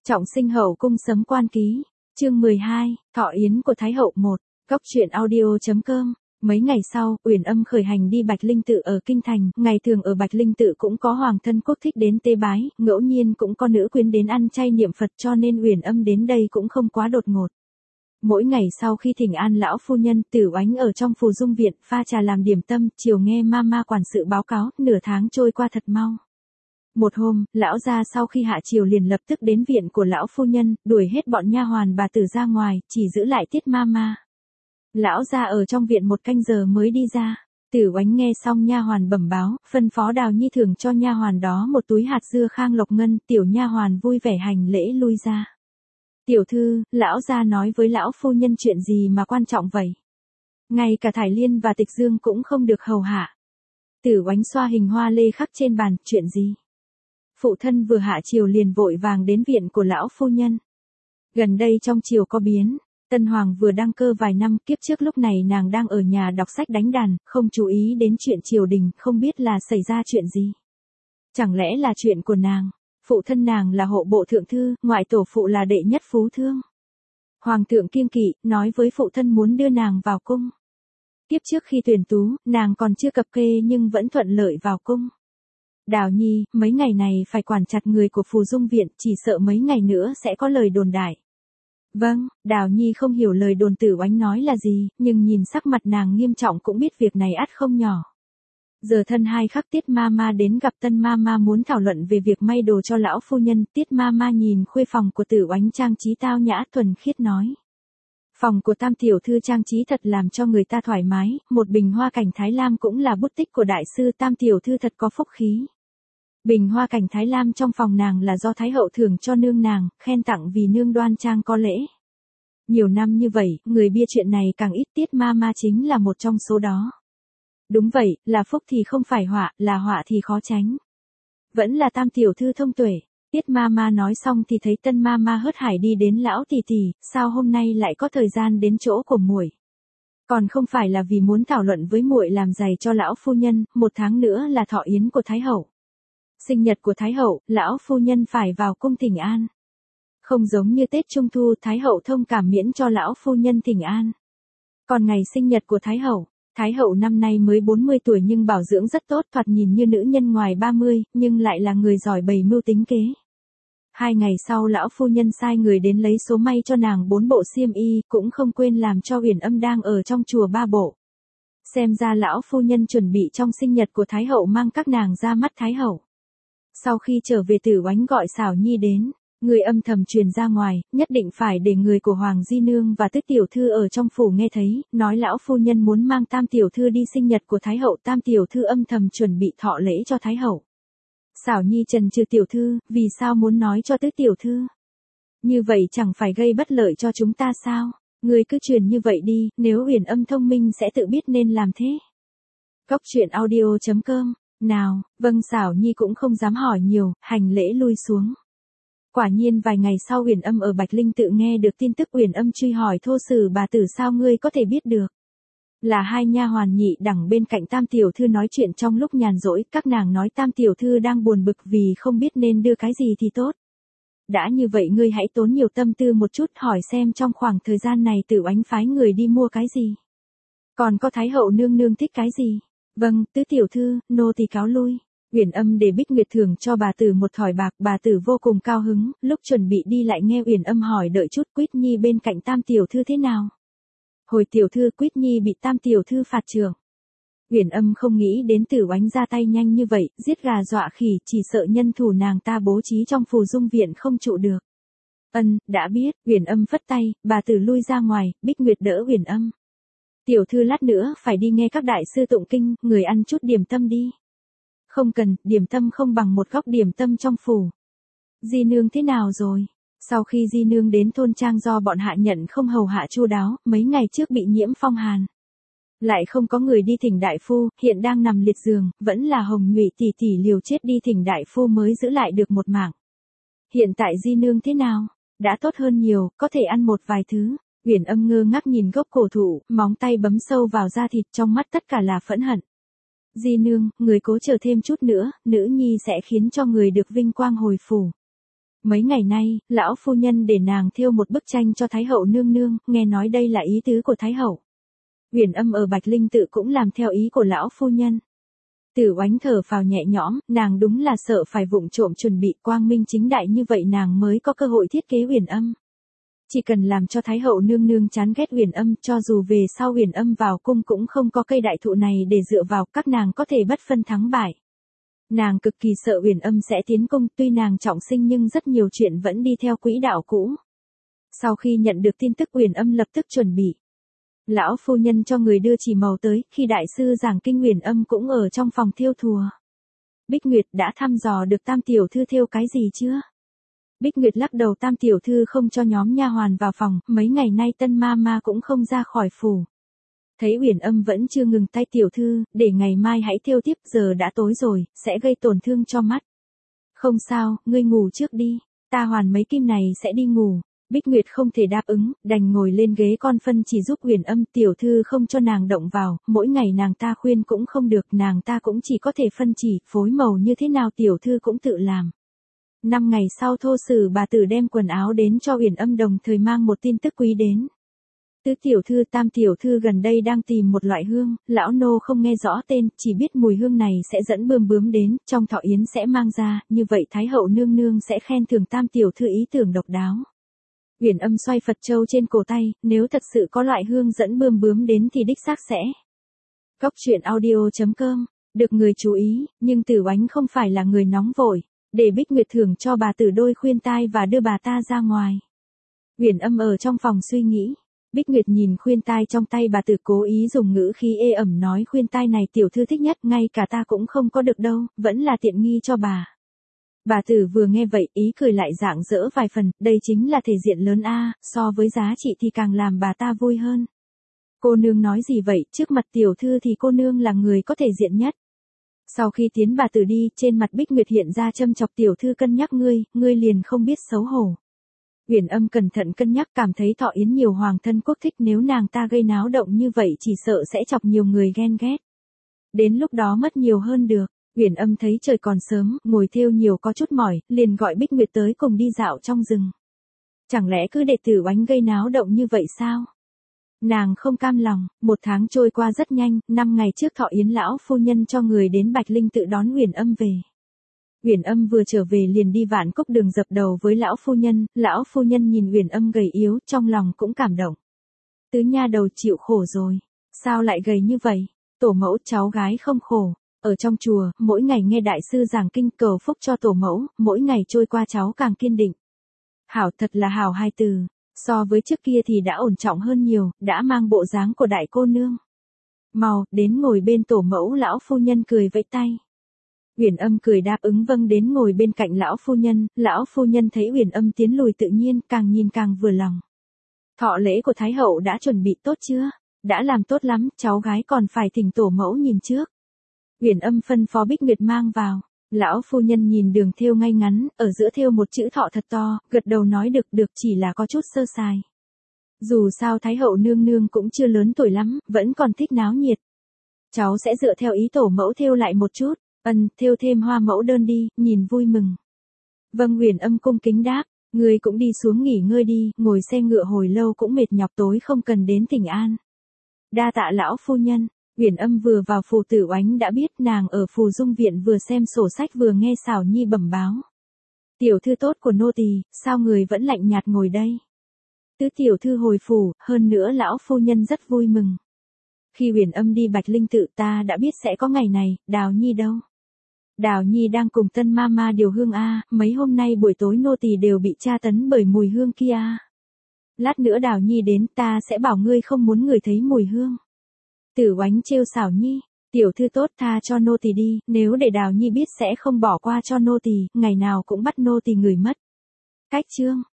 Trọng sinh hậu cung sấm quan ký, chương 12, thọ yến của Thái hậu 1, góc truyện audio.com. Mấy ngày sau, Uyển Âm khởi hành đi Bạch Linh Tự ở Kinh Thành, ngày thường ở Bạch Linh Tự cũng có hoàng thân quốc thích đến tế bái, ngẫu nhiên cũng có nữ quyến đến ăn chay niệm Phật, cho nên Uyển Âm đến đây cũng không quá đột ngột. Mỗi ngày sau khi thỉnh an lão phu nhân, Tử Oánh ở trong phù dung viện, pha trà làm điểm tâm, chiều nghe mama quản sự báo cáo, nửa tháng trôi qua thật mau. Một hôm, lão gia sau khi hạ chiều liền lập tức đến viện của lão phu nhân, đuổi hết bọn nha hoàn bà tử ra ngoài, chỉ giữ lại Tiết mama. Lão gia ở trong viện 1 canh giờ mới đi ra. Tử Oánh nghe xong nha hoàn bẩm báo, phân phó Đào Nhi thưởng cho nha hoàn đó một túi hạt dưa khang lộc ngân, tiểu nha hoàn vui vẻ hành lễ lui ra. Tiểu thư, lão gia nói với lão phu nhân chuyện gì mà quan trọng vậy? Ngay cả Thải Liên và Tịch Dương cũng không được hầu hạ. Tử Oánh xoa hình hoa lê khắc trên bàn, chuyện gì? Phụ thân vừa hạ chiều liền vội vàng đến viện của lão phu nhân. Gần đây trong triều có biến, Tân Hoàng vừa đăng cơ vài năm, kiếp trước lúc này nàng đang ở nhà đọc sách đánh đàn, không chú ý đến chuyện triều đình, không biết là xảy ra chuyện gì. Chẳng lẽ là chuyện của nàng? Phụ thân nàng là hộ bộ thượng thư, ngoại tổ phụ là đệ nhất phú thương. Hoàng thượng kiêng kỵ, nói với phụ thân muốn đưa nàng vào cung. Kiếp trước khi tuyển tú, nàng còn chưa cập kê nhưng vẫn thuận lợi vào cung. Đào Nhi, mấy ngày này phải quản chặt người của phù dung viện, chỉ sợ mấy ngày nữa sẽ có lời đồn đại. Vâng, Đào Nhi không hiểu lời đồn Tử Oánh nói là gì, nhưng nhìn sắc mặt nàng nghiêm trọng cũng biết việc này ắt không nhỏ. Giờ thân hai khắc Tiết mama đến gặp Tân mama muốn thảo luận về việc may đồ cho lão phu nhân. Tiết mama nhìn khuê phòng của Tử Oánh trang trí tao nhã thuần khiết nói. Phòng của Tam tiểu thư trang trí thật làm cho người ta thoải mái, một bình hoa cảnh Thái Lam cũng là bút tích của đại sư, Tam tiểu thư thật có phúc khí. Bình hoa cảnh Thái Lam trong phòng nàng là do Thái hậu thưởng cho nương nàng, khen tặng vì nương đoan trang có lễ. Nhiều năm như vậy, người bia chuyện này càng ít, Tiết mama chính là một trong số đó. Đúng vậy, là phúc thì không phải họa, là họa thì khó tránh. Vẫn là Tam tiểu thư thông tuệ. Tiết mama nói xong thì thấy Tân mama hớt hải đi đến lão tỷ tỷ, sao hôm nay lại có thời gian đến chỗ của muội? Còn không phải là vì muốn thảo luận với muội làm giày cho lão phu nhân, 1 tháng nữa là thọ yến của Thái hậu. Sinh nhật của Thái hậu, lão phu nhân phải vào cung thỉnh an. Không giống như Tết Trung Thu, Thái hậu thông cảm miễn cho lão phu nhân thỉnh an. Còn ngày sinh nhật của Thái hậu năm nay mới 40 tuổi nhưng bảo dưỡng rất tốt, thoạt nhìn như nữ nhân ngoài 30, nhưng lại là người giỏi bày mưu tính kế. 2 ngày sau lão phu nhân sai người đến lấy số may cho nàng 4 bộ xiêm y, cũng không quên làm cho Uyển Âm đang ở trong chùa 3 bộ. Xem ra lão phu nhân chuẩn bị trong sinh nhật của Thái hậu mang các nàng ra mắt Thái hậu. Sau khi trở về Tử Oánh gọi Xảo Nhi đến, người âm thầm truyền ra ngoài, nhất định phải để người của Hoàng Di Nương và Tứ tiểu thư ở trong phủ nghe thấy, nói lão phu nhân muốn mang Tam tiểu thư đi sinh nhật của Thái hậu. Tam tiểu thư âm thầm chuẩn bị thọ lễ cho Thái hậu. Xảo Nhi trần trừ, tiểu thư, vì sao muốn nói cho Tứ tiểu thư? Như vậy chẳng phải gây bất lợi cho chúng ta sao? Người cứ truyền như vậy đi, nếu Uyển Âm thông minh sẽ tự biết nên làm thế. Góc truyện audio.com. Nào, vâng, Xảo Nhi cũng không dám hỏi nhiều, hành lễ lui xuống. Quả nhiên vài ngày sau Uyển Âm ở Bạch Linh Tự nghe được tin tức. Uyển Âm truy hỏi Thô Sử bà tử, sao ngươi có thể biết được? Là 2 nha hoàn nhị đẳng bên cạnh Tam tiểu thư nói chuyện trong lúc nhàn rỗi, các nàng nói Tam tiểu thư đang buồn bực vì không biết nên đưa cái gì thì tốt. Đã như vậy ngươi hãy tốn nhiều tâm tư một chút, hỏi xem trong khoảng thời gian này Tử Oánh phái người đi mua cái gì. Còn có Thái hậu nương nương thích cái gì? Vâng, Tứ tiểu thư, nô tỳ cáo lui. Uyển Âm để Bích Nguyệt thưởng cho bà tử một thỏi bạc, bà tử vô cùng cao hứng, lúc chuẩn bị đi lại nghe Uyển Âm hỏi đợi chút, Quýt Nhi bên cạnh Tam tiểu thư thế nào? Hồi tiểu thư, Quýt Nhi bị Tam tiểu thư phạt trưởng. Uyển Âm không nghĩ đến Tử Oánh ra tay nhanh như vậy, giết gà dọa khỉ, chỉ sợ nhân thủ nàng ta bố trí trong phù dung viện không trụ được. Đã biết. Uyển Âm phất tay, bà tử lui ra ngoài, Bích Nguyệt đỡ Uyển Âm. Tiểu thư lát nữa phải đi nghe các đại sư tụng kinh, người ăn chút điểm tâm đi. Không cần, điểm tâm không bằng một góc điểm tâm trong phủ. Di nương thế nào rồi? Sau khi Di nương đến thôn trang do bọn hạ nhận không hầu hạ chu đáo, mấy ngày trước bị nhiễm phong hàn. Lại không có người đi thỉnh đại phu, hiện đang nằm liệt giường, vẫn là Hồng Nhụy tỷ tỷ liều chết đi thỉnh đại phu mới giữ lại được một mạng. Hiện tại Di nương thế nào? Đã tốt hơn nhiều, có thể ăn một vài thứ. Uyển Âm ngơ ngác nhìn gốc cổ thụ, móng tay bấm sâu vào da thịt, trong mắt tất cả là phẫn hận. Di nương, người cố chờ thêm chút nữa, nữ nhi sẽ khiến cho người được vinh quang hồi phủ. Mấy ngày nay, lão phu nhân để nàng thêu một bức tranh cho Thái hậu nương nương, nghe nói đây là ý tứ của Thái hậu. Uyển Âm ở Bạch Linh Tự cũng làm theo ý của lão phu nhân. Tử Oánh thở phào nhẹ nhõm, nàng đúng là sợ phải vụng trộm chuẩn bị quang minh chính đại như vậy nàng mới có cơ hội thiết kế Uyển Âm. Chỉ cần làm cho Thái hậu nương nương chán ghét Uyển Âm, cho dù về sau Uyển Âm vào cung cũng không có cây đại thụ này để dựa vào, các nàng có thể bất phân thắng bại. Nàng cực kỳ sợ Uyển Âm sẽ tiến cung, tuy nàng trọng sinh nhưng rất nhiều chuyện vẫn đi theo quỹ đạo cũ. Sau khi nhận được tin tức Uyển Âm lập tức chuẩn bị. Lão phu nhân cho người đưa chỉ màu tới, khi đại sư giảng kinh Uyển Âm cũng ở trong phòng thêu thùa. Bích Nguyệt đã thăm dò được Tam tiểu thư thêu cái gì chưa? Bích Nguyệt lắc đầu, Tam tiểu thư không cho nhóm nha hoàn vào phòng, mấy ngày nay Tân ma cũng không ra khỏi phủ. Thấy Uyển Âm vẫn chưa ngừng tay, tiểu thư, để ngày mai hãy thêu tiếp, giờ đã tối rồi, sẽ gây tổn thương cho mắt. Không sao, ngươi ngủ trước đi, ta hoàn mấy kim này sẽ đi ngủ. Bích Nguyệt không thể đáp ứng, đành ngồi lên ghế con phân chỉ giúp Uyển Âm, tiểu thư không cho nàng động vào, mỗi ngày nàng ta khuyên cũng không được, nàng ta cũng chỉ có thể phân chỉ, phối màu như thế nào tiểu thư cũng tự làm. 5 ngày sau Thô Sử bà tử đem quần áo đến cho Uyển Âm, đồng thời mang một tin tức quý đến. Tứ tiểu thư, Tam tiểu thư gần đây đang tìm một loại hương, lão nô không nghe rõ tên, chỉ biết mùi hương này sẽ dẫn bươm bướm đến, trong thọ yến sẽ mang ra, như vậy Thái hậu nương nương sẽ khen thưởng Tam tiểu thư ý tưởng độc đáo. Uyển Âm xoay Phật châu trên cổ tay, nếu thật sự có loại hương dẫn bươm bướm đến thì đích xác sẽ. Góc truyện audio.com, được người chú ý, nhưng Tử Oánh không phải là người nóng vội, để Bích Nguyệt thưởng cho bà tử đôi khuyên tai và đưa bà ta ra ngoài. Uyển Âm ở trong phòng suy nghĩ. Bích Nguyệt nhìn khuyên tai trong tay bà tử, cố ý dùng ngữ khí ê ẩm nói, khuyên tai này tiểu thư thích nhất, ngay cả ta cũng không có được đâu, vẫn là tiện nghi cho bà. Bà tử vừa nghe vậy, ý cười lại rạng rỡ vài phần, đây chính là thể diện lớn a, so với giá trị thì càng làm bà ta vui hơn. Cô nương nói gì vậy, trước mặt tiểu thư thì cô nương là người có thể diện nhất. Sau khi tiến bà tử đi, trên mặt Bích Nguyệt hiện ra châm chọc, tiểu thư cân nhắc ngươi liền không biết xấu hổ. Uyển Âm cẩn thận cân nhắc, cảm thấy thọ yến nhiều hoàng thân quốc thích, nếu nàng ta gây náo động như vậy chỉ sợ sẽ chọc nhiều người ghen ghét. Đến lúc đó mất nhiều hơn được. Uyển Âm thấy trời còn sớm, ngồi thêu nhiều có chút mỏi, liền gọi Bích Nguyệt tới cùng đi dạo trong rừng. Chẳng lẽ cứ để Tử Oánh gây náo động như vậy sao? Nàng không cam lòng. 1 tháng trôi qua rất nhanh, 5 ngày trước thọ yến lão phu nhân cho người đến Bạch Linh Tự đón Uyển Âm về. Uyển Âm vừa trở về liền đi Vạn Cốc Đường dập đầu với lão phu nhân nhìn Uyển Âm gầy yếu, trong lòng cũng cảm động. Tứ nha đầu chịu khổ rồi, sao lại gầy như vậy? Tổ mẫu, cháu gái không khổ, ở trong chùa, mỗi ngày nghe đại sư giảng kinh cầu phúc cho tổ mẫu, mỗi ngày trôi qua cháu càng kiên định. Hảo, thật là hảo hai từ, so với trước kia thì đã ổn trọng hơn nhiều, đã mang bộ dáng của đại cô nương. Mau, đến ngồi bên tổ mẫu, lão phu nhân cười vẫy tay. Uyển Âm cười đáp ứng vâng, đến ngồi bên cạnh lão phu nhân thấy Uyển Âm tiến lùi tự nhiên, càng nhìn càng vừa lòng. Thọ lễ của Thái hậu đã chuẩn bị tốt chưa? Đã làm tốt lắm, cháu gái còn phải thỉnh tổ mẫu nhìn trước. Uyển Âm phân phó Bích Nguyệt mang vào. Lão phu nhân nhìn đường thêu ngay ngắn, ở giữa thêu một chữ thọ thật to, gật đầu nói được, chỉ là có chút sơ sài. Dù sao Thái hậu nương nương cũng chưa lớn tuổi lắm, vẫn còn thích náo nhiệt. Cháu sẽ dựa theo ý tổ mẫu thêu lại một chút. Thêu thêm hoa mẫu đơn đi, nhìn vui mừng. Vâng, Uyển Âm cung kính đáp, ngươi cũng đi xuống nghỉ ngơi đi, ngồi xe ngựa hồi lâu cũng mệt nhọc, tối không cần đến Thỉnh An. Đa tạ lão phu nhân. Uyển Âm vừa vào phủ Tử Oánh đã biết, nàng ở Phù Dung viện vừa xem sổ sách vừa nghe Xảo Nhi bẩm báo. Tiểu thư tốt của nô tỳ, sao người vẫn lạnh nhạt ngồi đây? Tứ tiểu thư hồi phủ, hơn nữa lão phu nhân rất vui mừng. Khi Uyển Âm đi Bạch Linh Tự, ta đã biết sẽ có ngày này, Đào Nhi đâu? Đào Nhi đang cùng Tân Mama điều hương a, mấy hôm nay buổi tối nô tỳ đều bị tra tấn bởi mùi hương kia. Lát nữa Đào Nhi đến, ta sẽ bảo ngươi không muốn người thấy mùi hương. Tử Oánh trêu Xảo Nhi, tiểu thư tốt, tha cho nô tỳ đi, nếu để Đào Nhi biết sẽ không bỏ qua cho nô tỳ, ngày nào cũng bắt nô tỳ ngửi mất. Cách chương